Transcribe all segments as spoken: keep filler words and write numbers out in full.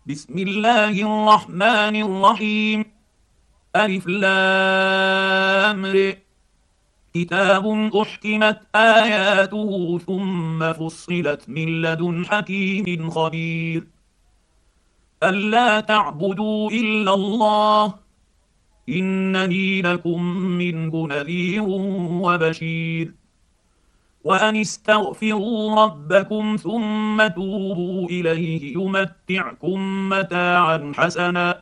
بسم الله الرحمن الرحيم. ألف لام ر. كتاب أحكمت آياته ثم فصلت من لدن حكيم خبير. ألا تعبدوا إلا الله إنني لكم منه نذير وبشير. وأن استغفروا ربكم ثم توبوا إليه يمتعكم متاعا حسنا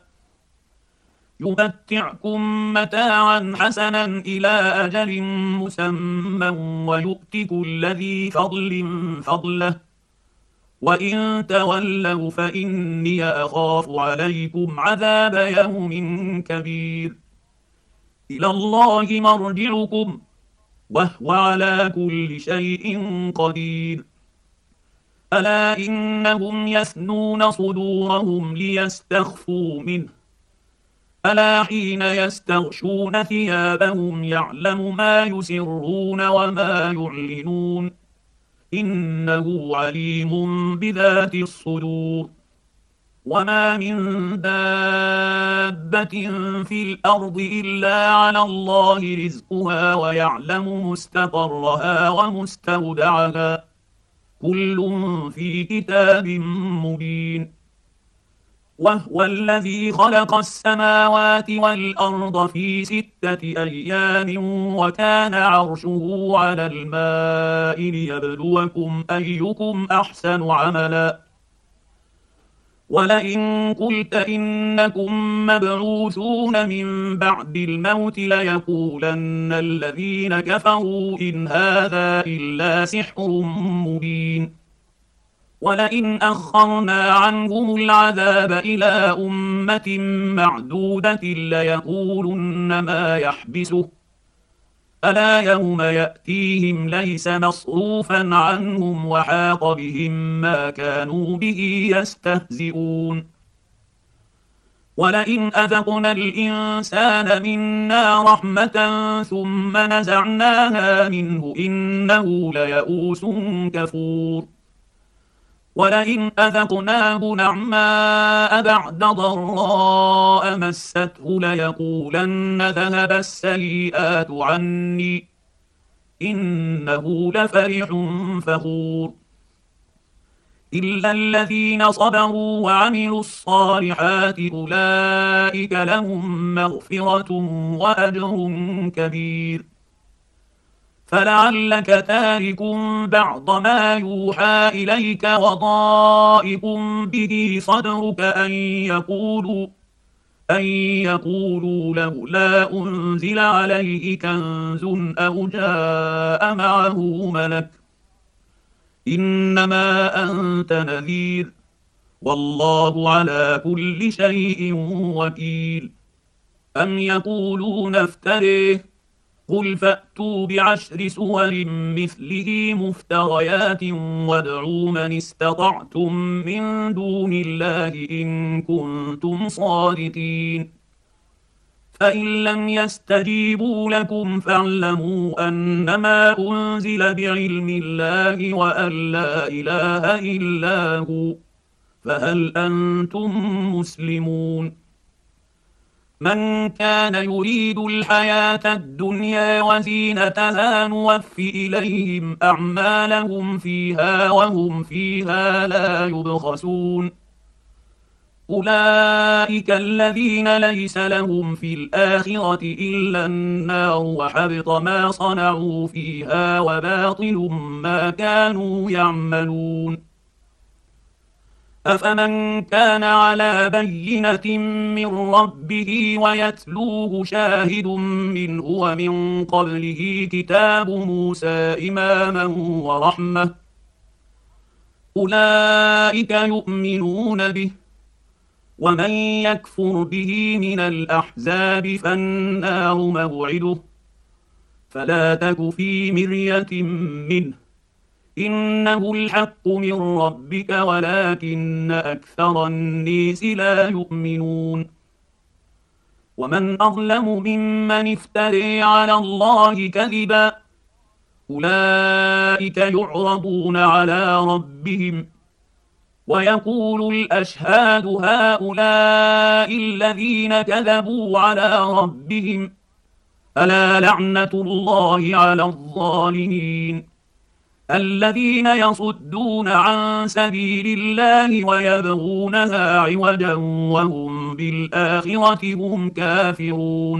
يمتعكم متاعا حسنا إلى أجل مسمى ويؤت كل ذي فضل فضله وإن تولوا فإني أخاف عليكم عذاب يوم كبير. إلى الله مرجعكم وهو على كل شيء قدير. ألا إنهم يثنون صدورهم ليستخفوا منه ألا حين يستغشون ثيابهم يعلم ما يسرون وما يعلنون إنه عليم بذات الصدور. وما من دابة في الأرض إلا على الله رزقها ويعلم مستقرها ومستودعها كل في كتاب مبين. وهو الذي خلق السماوات والأرض في ستة أيام وكان عرشه على الماء ليبلوكم أيكم أحسن عملا. ولئن قلت إنكم مبعوثون من بعد الموت ليقولن الذين كفروا إن هذا إلا سحر مبين. ولئن أخرنا عنهم العذاب إلى أمة معدودة ليقولن ما يحبسه ألا يوم يأتيهم ليس مصروفا عنهم وحاق بهم ما كانوا به يستهزئون. ولئن أذقنا الإنسان منا رحمة ثم نزعناها منه إنه ليئوس كفور. ولئن أذقناه نعماء بعد ضراء مسته ليقولن ذهب السيئات عني إنه لفرح فخور. إلا الذين صبروا وعملوا الصالحات أولئك لهم مغفرة وأجر كبير. فلعلك تارك بعض ما يوحى إليك وضائق به صدرك أن يقولوا أن يقولوا لولا أنزل عليه كنز أو جاء معه ملك إنما أنت نذير والله على كل شيء وكيل. أم يقولون افتريه قل فأتوا بعشر سور مثله مفتريات وادعوا من استطعتم من دون الله إن كنتم صادقين. فإن لم يستجيبوا لكم فاعلموا أنما أنزل بعلم الله وأن لا إله إلا هو فهل أنتم مسلمون. من كان يريد الحياة الدنيا وزينتها نوف إليهم أعمالهم فيها وهم فيها لا يبخسون. أولئك الذين ليس لهم في الآخرة إلا النار وحبط ما صنعوا فيها وباطل ما كانوا يعملون. أفمن كان على بينة من ربه ويتلوه شاهد منه ومن قبله كتاب موسى إماما ورحمة أولئك يؤمنون به. ومن يكفر به من الأحزاب فالنار موعده فلا تك في مرية منه إنه الحق من ربك ولكن أكثر الناس لا يؤمنون. ومن أظلم ممن افتري على الله كذبا أولئك يعرضون على ربهم ويقول الأشهاد هؤلاء الذين كذبوا على ربهم ألا لعنة الله على الظالمين الذين يصدون عن سبيل الله ويبغونها عوجا وهم بالآخرة هم كافرون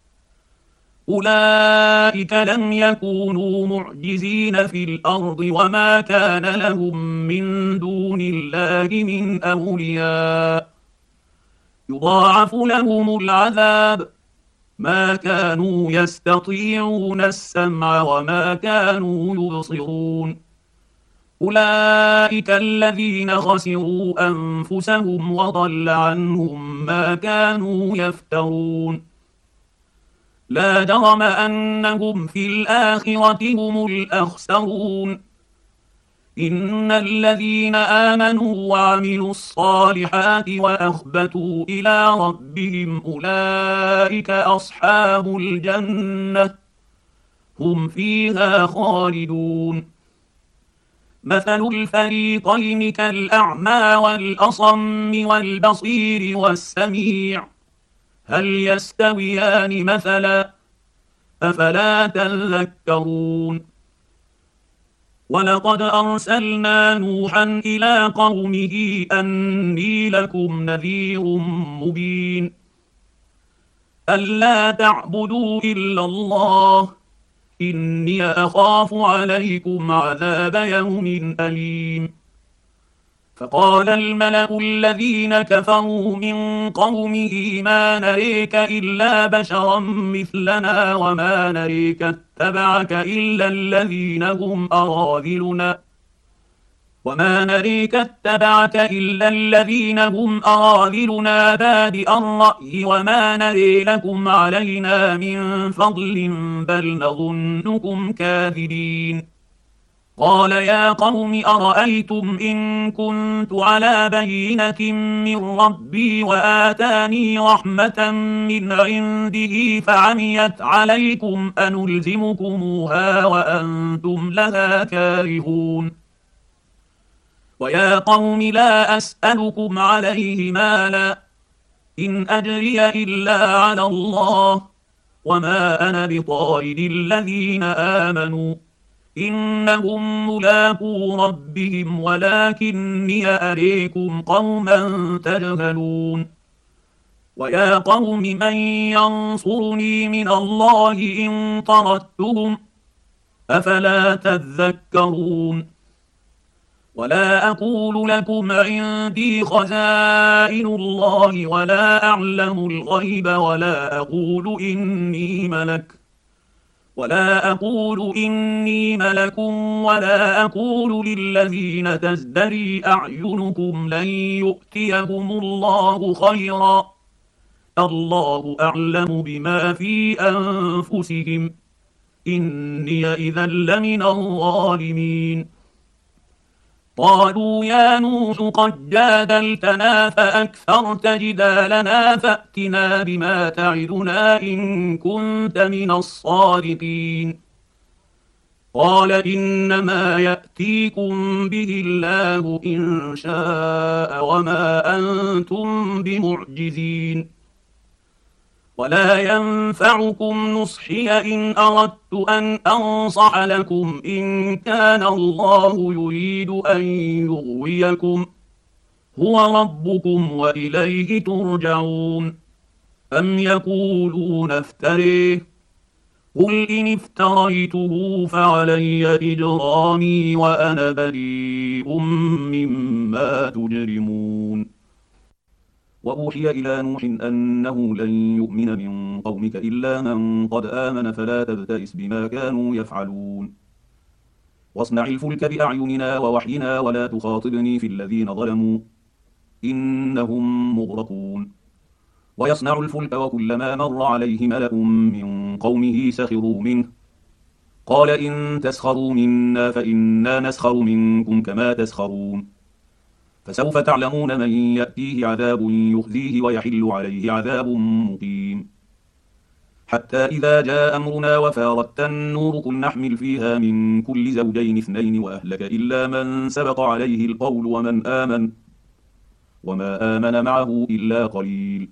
أولئك لم يكونوا معجزين في الأرض وما كان لهم من دون الله من أولياء يضاعف لهم العذاب ما كانوا يستطيعون السمع وما كانوا يبصرون أولئك الذين خسروا أنفسهم وضل عنهم ما كانوا يفترون لا جرم أنهم في الآخرة هم الأخسرون إن الذين آمنوا وعملوا الصالحات وأخبتوا إلى ربهم أولئك أصحاب الجنة هم فيها خالدون مثل الفريقين كالأعمى والأصم والبصير والسميع هل يستويان مثلا أفلا تذكرون ولقد أرسلنا نوحا إلى قومه أني لكم نذير مبين ألا تعبدوا إلا الله إني أخاف عليكم عذاب يوم أليم فقال الملأ الذين كفروا من قومه ما نريك إلا بشرا مثلنا وما نريك اتبعك إلا الذين هم أراذلنا وما نريك اتبعك إلا الذين هم أراذلنا بادئ الرأي وما نري لكم علينا من فضل بل نظنكم كاذبين قال يا قوم أرأيتم إن كنت على بينة من ربي وآتاني رحمة من عنده فعميت عليكم أنلزمكموها وأنتم لها كارهون ويا قوم لا أسألكم عليه مالا إن أجري إلا على الله وما أنا بطارد الذين آمنوا إنهم ملاقو ربهم ولكني أريكم قوما تجهلون ويا قوم من ينصرني من الله إن طردتهم أفلا تذكرون ولا أقول لكم عندي خزائن الله ولا أعلم الغيب ولا أقول إني ملك ولا أقول إني ملك ولا أقول للذين تزدري أعينكم لن يؤتيهم الله خيرا الله أعلم بما في أنفسهم إني إذا لمن الظالمين قالوا يا نوح قد جادلتنا فأكثرت جدالنا فأتنا بما تعدنا إن كنت من الصادقين قال إنما يأتيكم به الله إن شاء وما أنتم بمعجزين ولا ينفعكم نصحي إن أردت أن أنصح لكم إن كان الله يريد أن يغويكم هو ربكم وإليه ترجعون أم يقولون افتريه قل إن افتريته فعلي إجرامي وأنا بريء مما تجرمون وأوحي إلى نوح أنه لن يؤمن من قومك إلا من قد آمن فلا تبتئس بما كانوا يفعلون واصنع الفلك بأعيننا ووحينا ولا تخاطبني في الذين ظلموا إنهم مغرقون ويصنع الفلك وكلما مر عليه ملأ من قومه سخروا منه قال إن تسخروا منا فإنا نسخر منكم كما تسخرون فسوف تعلمون من يأتيه عذاب يخزيه ويحل عليه عذاب مقيم حتى إذا جاء أمرنا وفارت النور قل نحمل فيها من كل زوجين اثنين وأهلك إلا من سبق عليه القول ومن آمن وما آمن معه إلا قليل.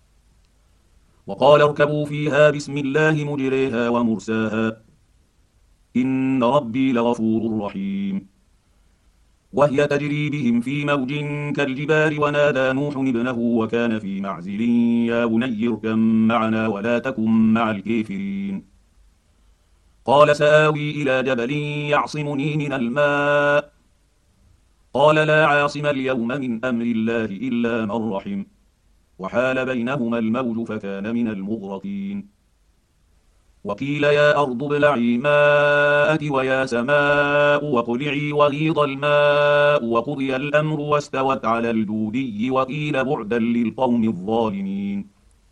وقال اركبوا فيها بسم الله مجريها ومرساها إن ربي لغفور رحيم. وهي تجري بهم في موج كالجبال ونادى نوح ابنه وكان في معزل يا بني اركب معنا ولا تكن مع الكافرين. قال سآوي إلى جبل يعصمني من الماء قال لا عاصم اليوم من أمر الله إلا من رحم وحال بينهما الموج فكان من المغرقين. وقيل يا أرض ابلعي ماءك ويا سماء واقلعي وغيض الماء وقضي الأمر واستوت على الجودي وقيل بعدا للقوم الظالمين.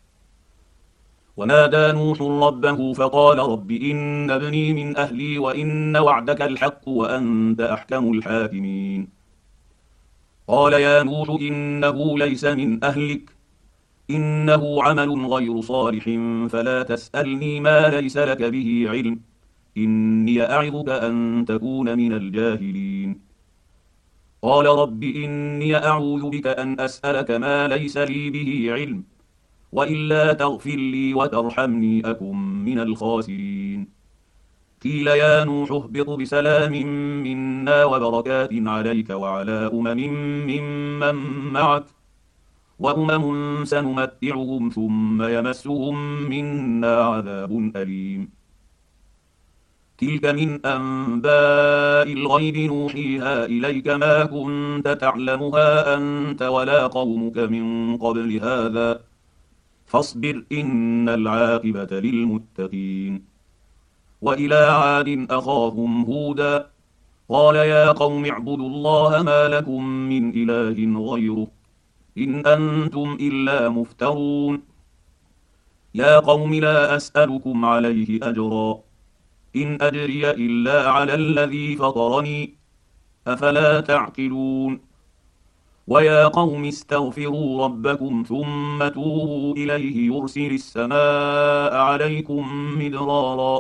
ونادى نوح ربه فقال رب إن ابني من أهلي وإن وعدك الحق وأنت أحكم الحاكمين. قال يا نوح إنه ليس من أهلك إنه عمل غير صالح فلا تسألني ما ليس لك به علم إني أعظك أن تكون من الجاهلين. قال رب إني أعوذ بك أن أسألك ما ليس لي به علم وإلا تغفر لي وترحمني أكن من الخاسرين. قيل يا نوح اهبط بسلام منا وبركات عليك وعلى أمم ممن معك وأمم سنمتعهم ثم يمسهم منا عذاب أليم. تلك من أنباء الغيب نوحيها إليك ما كنت تعلمها أنت ولا قومك من قبل هذا فاصبر إن العاقبة للمتقين. وإلى عاد أخاهم هودا قال يا قوم اعبدوا الله ما لكم من إله غيره إن أنتم إلا مفترون. يا قوم لا أسألكم عليه أجرا إن أجري إلا على الذي فطرني أفلا تعقلون. ويا قوم استغفروا ربكم ثم توبوا إليه يرسل السماء عليكم مدرارا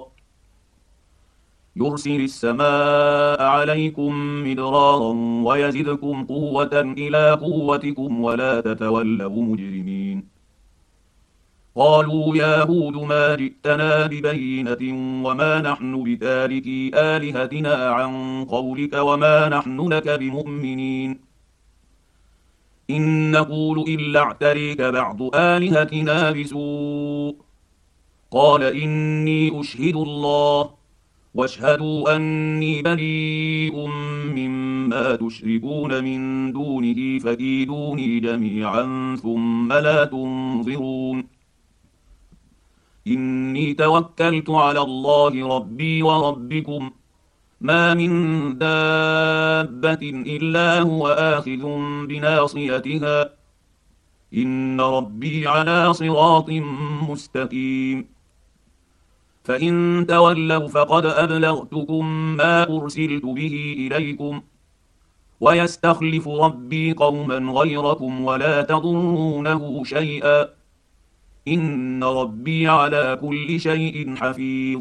يرسل السماء عليكم مدرارا ويزدكم قوة إلى قوتكم ولا تتولوا مجرمين. قالوا يا هود ما جئتنا ببينة وما نحن بتاركي آلهتنا عن قولك وما نحن لك بمؤمنين إن نقول إلا اعتريك بعض آلهتنا بسوء. قال إني أشهد الله واشهدوا أني بريء مما تشركون من دونه فكيدوني جميعا ثم لا تنظرون. إني توكلت على الله ربي وربكم ما من دابة إلا هو آخذ بناصيتها إن ربي على صراط مستقيم. فإن تولوا فقد أبلغتكم ما أرسلت به إليكم ويستخلف ربي قوما غيركم ولا تضرونه شيئا إن ربي على كل شيء حفيظ.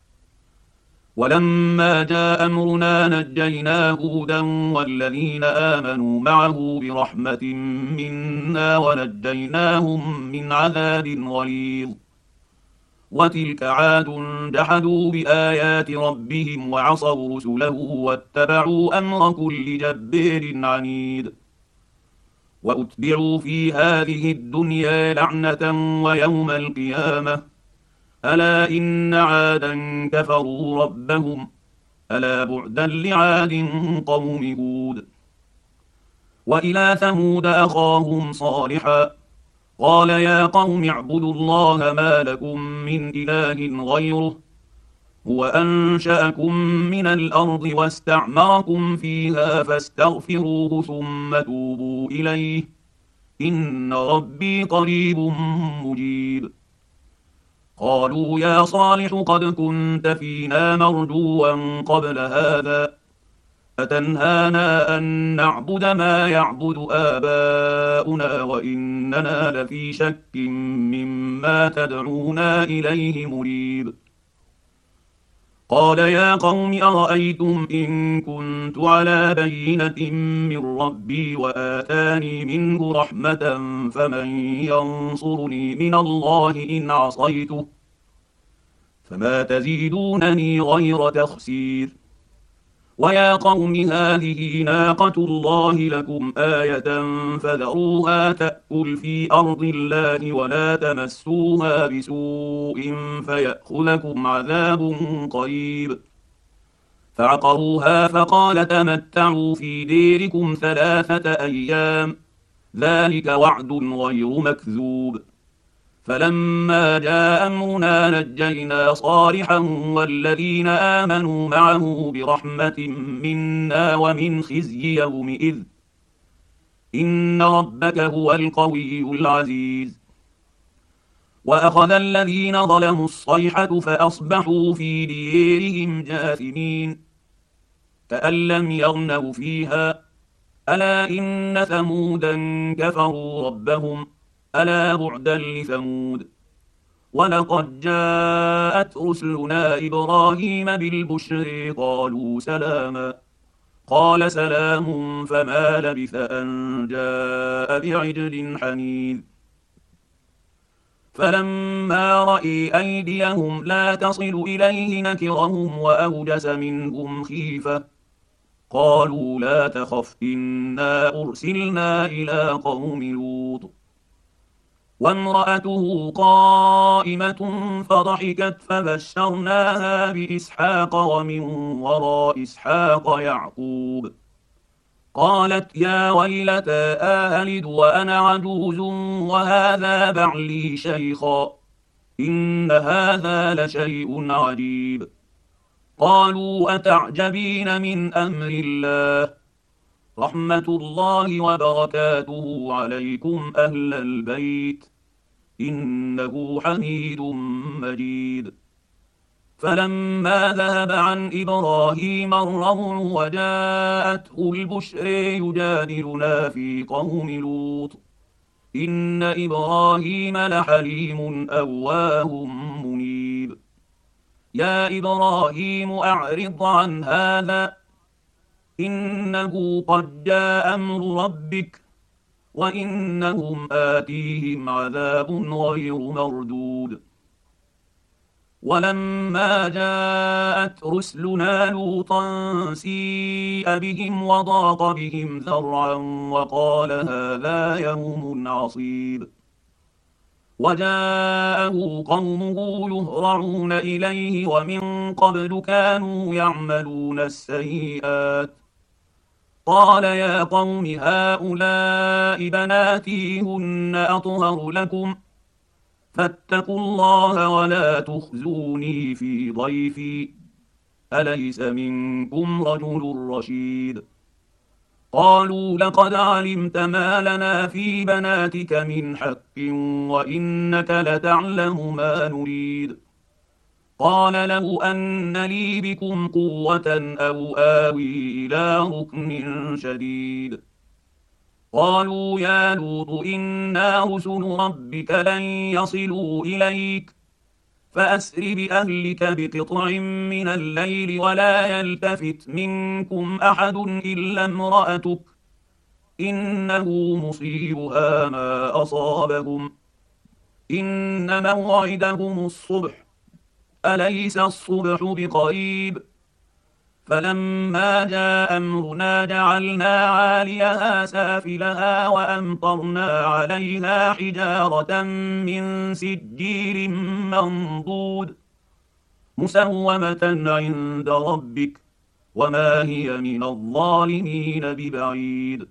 ولما جاء أمرنا نجينا هودا والذين آمنوا معه برحمة منا ونجيناهم من عذاب غليظ. وتلك عاد جحدوا بآيات ربهم وعصوا رسله واتبعوا أمر كل جبار عنيد. وأتبعوا في هذه الدنيا لعنة ويوم القيامة ألا إن عادا كفروا ربهم ألا بعدا لعاد قوم هود. وإلى ثمود أخاهم صالحا قال يا قوم اعبدوا الله ما لكم من إله غيره هو أنشأكم من الأرض واستعمركم فيها فاستغفروه ثم توبوا إليه إن ربي قريب مجيب. قالوا يا صالح قد كنت فينا مرجوا قبل هذا أتنهانا أن نعبد ما يعبد آباؤنا وإننا لفي شك مما تدعونا إليه مريب. قال يا قوم أرأيتم إن كنت على بينة من ربي وآتاني منه رحمة فمن ينصرني من الله إن عصيته فما تزيدونني غير تخسير. ويا قوم هذه ناقة الله لكم آية فذروها تأكل في أرض الله ولا تمسوها بسوء فيأخذكم عذاب قريب. فعقروها فقال تمتعوا في ديركم ثلاثة أيام ذلك وعد غير مكذوب. فلما جاء أمرنا نجينا صالحا والذين آمنوا معه برحمة منا ومن خزي يومئذ إن ربك هو القوي العزيز. وأخذ الذين ظلموا الصيحة فأصبحوا في ديرهم جاثمين كأن لم يغنوا فيها ألا إن ثمودا كفروا ربهم ألا بعدا لثمود. ولقد جاءت رسلنا إبراهيم بالبشر قالوا سلاما قال سلام فما لبث أن جاء بعجل حنيذ. فلما رأي أيديهم لا تصل إليه نكرهم وأوجس منهم خيفة قالوا لا تخف إنا أرسلنا إلى قوم لوط. وامرأته قائمة فضحكت فبشرناها بإسحاق ومن وراء إسحاق يعقوب قالت يا ويلتى آلد وأنا عجوز وهذا بعلي شيخا إن هذا لشيء عجيب. قالوا أتعجبين من أمر الله رحمة الله وبركاته عليكم أهل البيت إنه حميد مجيد. فلما ذهب عن إبراهيم الروع وجاءته البشر يجادلنا في قوم لوط إن إبراهيم لحليم أواه منيب. يا إبراهيم أعرض عن هذا إنه قد جاء أمر ربك وإنهم آتيهم عذاب غير مردود. ولما جاءت رسلنا لوطا سيء بهم وضاق بهم ذرعا وقال هذا يوم عصيب. وجاءه قومه يهرعون إليه ومن قبل كانوا يعملون السيئات قال يا قوم هؤلاء بناتي هن أطهر لكم فاتقوا الله ولا تخزوني في ضيفي أليس منكم رجل رشيد. قالوا لقد علمت ما لنا في بناتك من حق وإنك لتعلم ما نريد. قال لو أن لي بكم قوة أو آوي إلى ركن شديد. قالوا يا لوط إنا رسل ربك لن يصلوا إليك فأسر بأهلك بقطع من الليل ولا يلتفت منكم أحد إلا امرأتك إنه مصيبها ما أصابهم إن موعدهم الصبح أليس الصبح بقريب. فلما جاء أمرنا جعلنا عاليها سافلها وأمطرنا عليها حجارة من سجيل منضود مسومة عند ربك وما هي من الظالمين ببعيد.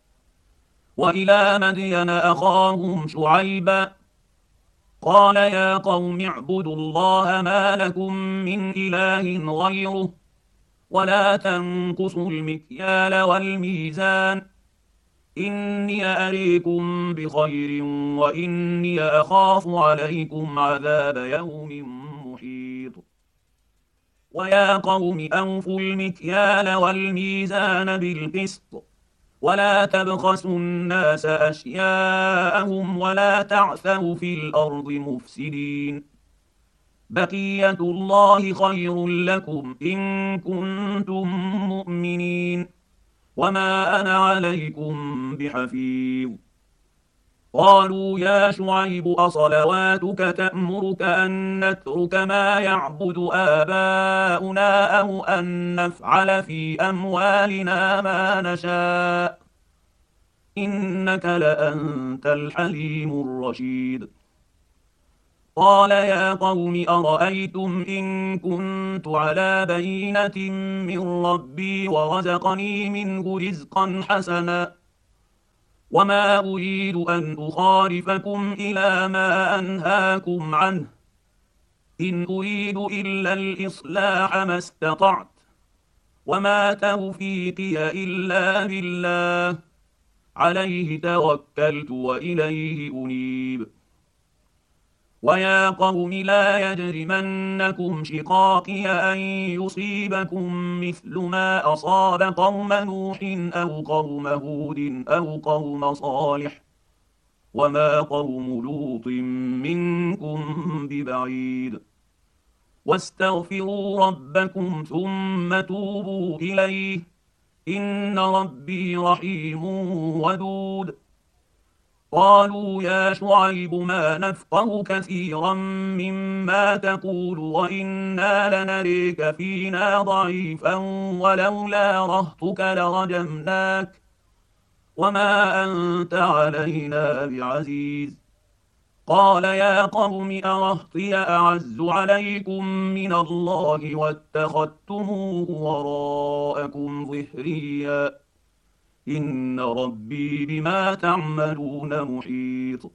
وإلى مدين أخاهم شعيبا قال يا قوم اعبدوا الله ما لكم من إله غيره ولا تنقصوا المكيال والميزان إني أريكم بخير وإني أخاف عليكم عذاب يوم محيط. ويا قوم أوفوا المكيال والميزان بالقسط ولا تبخسوا الناس أشياءهم ولا تعثوا في الأرض مفسدين بقية الله خير لكم إن كنتم مؤمنين وما أنا عليكم بحفيظ قالوا يا شعيب أصلواتك تأمرك أن نترك ما يعبد آباؤنا أو أن نفعل في أموالنا ما نشاء إنك لأنت الحليم الرشيد قال يا قوم أرأيتم إن كنت على بينة من ربي ورزقني منه رزقا حسنا وما أريد أن أخالفكم إلى ما أنهاكم عنه إن أريد إلا الإصلاح ما استطعت وما توفيقي إلا بالله عليه توكلت وإليه أنيب ويا قوم لا يجرمنكم شقاقي أن يصيبكم مثل ما أصاب قوم نوح أو قوم هود أو قوم صالح وما قوم لوط منكم ببعيد واستغفروا ربكم ثم توبوا إليه إن ربي رحيم ودود قالوا يا شعيب ما نفقه كثيرا مما تقول وإنا لنريك فينا ضعيفا ولولا رهطك لرجمناك وما أنت علينا بعزيز قال يا قوم أرهطي أعز عليكم من الله واتخذتموه وراءكم ظهريا إن ربي بما تعملون محيط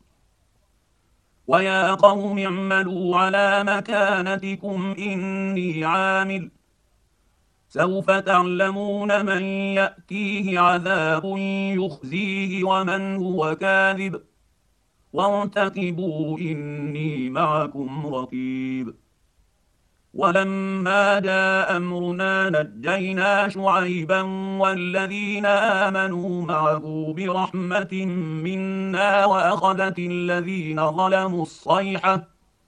ويا قوم اعملوا على مكانتكم إني عامل سوف تعلمون من يأتيه عذاب يخزيه ومن هو كاذب وارتقبوا إني معكم رقيب ولما جاء أمرنا نجينا شعيبا والذين آمنوا معه برحمة منا وأخذت الذين ظلموا الصيحة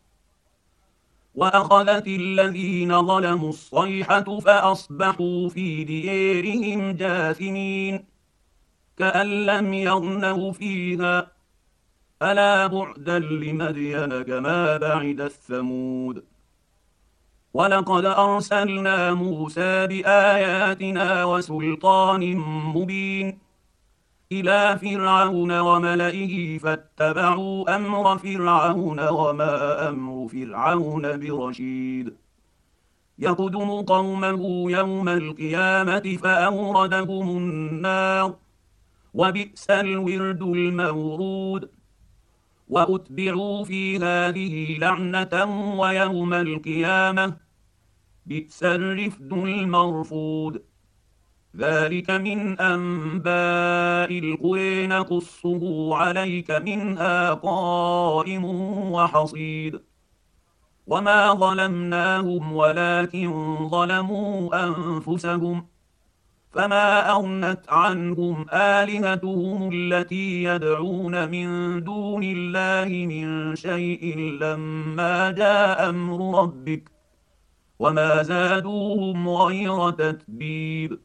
وأخذت الذين ظلموا الصيحة فأصبحوا في ديارهم جاثمين كأن لم يغنوا فيها ألا بعدا لمدين كما بعد الثمود ولقد أرسلنا موسى بآياتنا وسلطان مبين إلى فرعون وملئه فاتبعوا أمر فرعون وما أمر فرعون برشيد يقدم قومه يوم القيامة فأوردهم النار وبئس الورد المورود وأتبعوا في هذه لعنة ويوم القيامة بئس الرفد المرفود ذلك من أنباء القرى نقصه عليك منها قائم وحصيد وما ظلمناهم ولكن ظلموا أنفسهم فما أغنت عنهم آلهتهم التي يدعون من دون الله من شيء لما جاء أمر ربك وما زادوهم غير تتبيب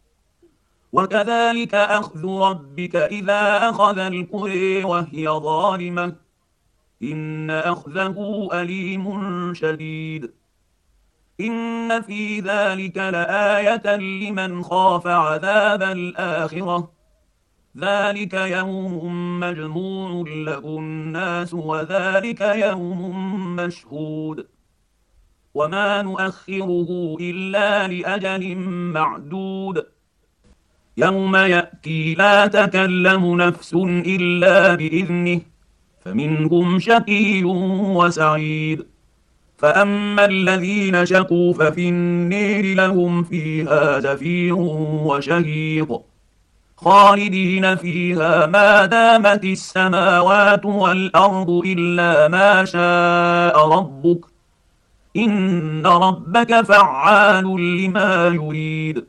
وكذلك أخذ ربك إذا أخذ القرى وهي ظالمة إن أخذه أليم شديد إن في ذلك لآية لمن خاف عذاب الآخرة ذلك يوم مجموع له الناس وذلك يوم مشهود وما نؤخره إلا لأجل معدود يوم يأتي لا تكلم نفس إلا بإذنه فمنهم شقي وسعيد فأما الذين شقوا ففي النير لهم فيها زفير وشهيق خالدين فيها ما دامت السماوات والأرض إلا ما شاء ربك إن ربك فعال لما يريد.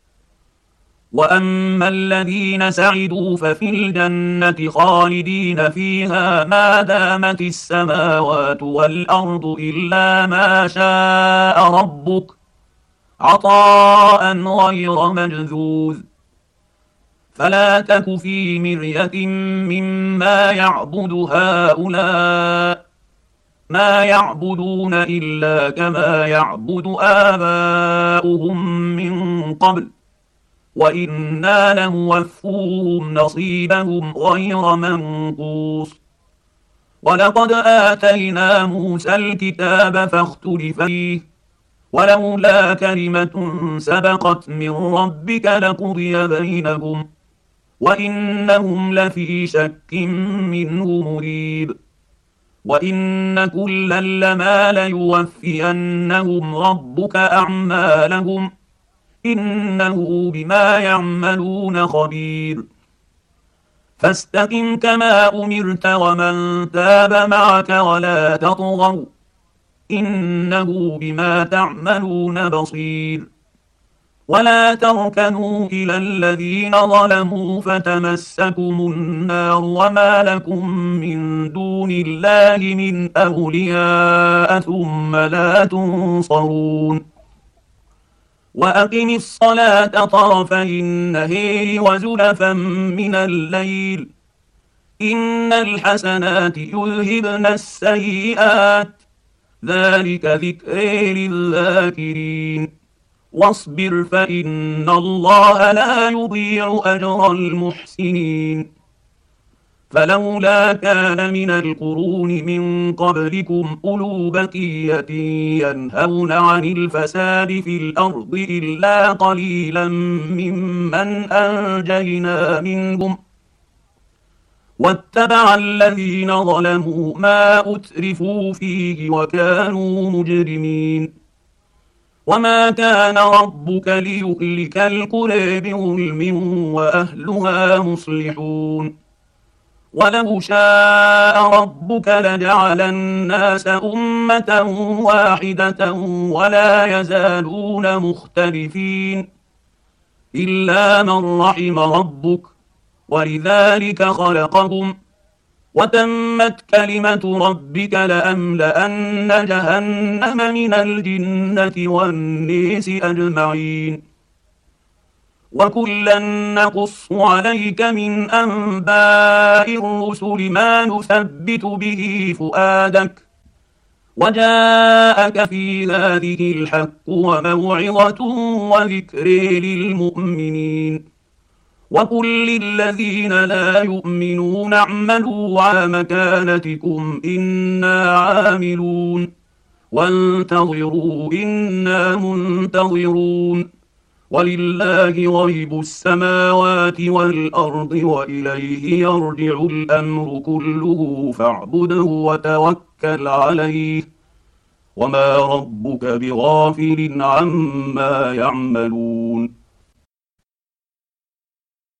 وأما الذين سعدوا ففي الجنة خالدين فيها ما دامت السماوات والأرض إلا ما شاء ربك عطاء غير مجذوذ. فلا تك في مرية مما يعبد هؤلاء، ما يعبدون إلا كما يعبد آباؤهم من قبل، وإنا لموفوهم نصيبهم غير منقوص. ولقد آتينا موسى الكتاب فاختلف فيه، ولولا كلمة سبقت من ربك لقضي بينهم، وإنهم لفي شك منه مريب. وإن كلا لما ليوفينهم ربك أعمالهم، إنه بما يعملون خبير. فاستقم كما أمرت ومن تاب معك ولا تطغوا، إنه بما تعملون بصير. ولا تركنوا إلى الذين ظلموا فتمسكم النار وما لكم من دون الله من أولياء ثم لا تنصرون. وأقم الصلاة طرفي النهار وزلفا من الليل، إن الحسنات يذهبن السيئات، ذلك ذكر للذاكرين. واصبر فإن الله لا يضيع أجر المحسنين. فلولا كان من القرون من قبلكم أولو بقية ينهون عن الفساد في الأرض إلا قليلا ممن أنجينا منهم، واتبع الذين ظلموا ما أترفوا فيه وكانوا مجرمين. وما كان ربك ليهلك القرى بظلم وأهلها مصلحون. ولو شاء ربك لجعل الناس أمة واحدة ولا يزالون مختلفين إلا من رحم ربك، ولذلك خلقهم، وتمت كلمة ربك لأملأن جهنم من الجنة والناس أجمعين. وكلا نقص عليك من أنباء الرسل ما نثبت به فؤادك، وجاءك في هذه الحق وموعظة وذكر للمؤمنين. وقل للذين لا يؤمنون اعملوا على مكانتكم إنا عاملون، وانتظروا إنا منتظرون، ولله غيب السماوات والأرض وإليه يرجع الأمر كله فاعبده وتوكل عليه، وما ربك بغافل عما يعملون.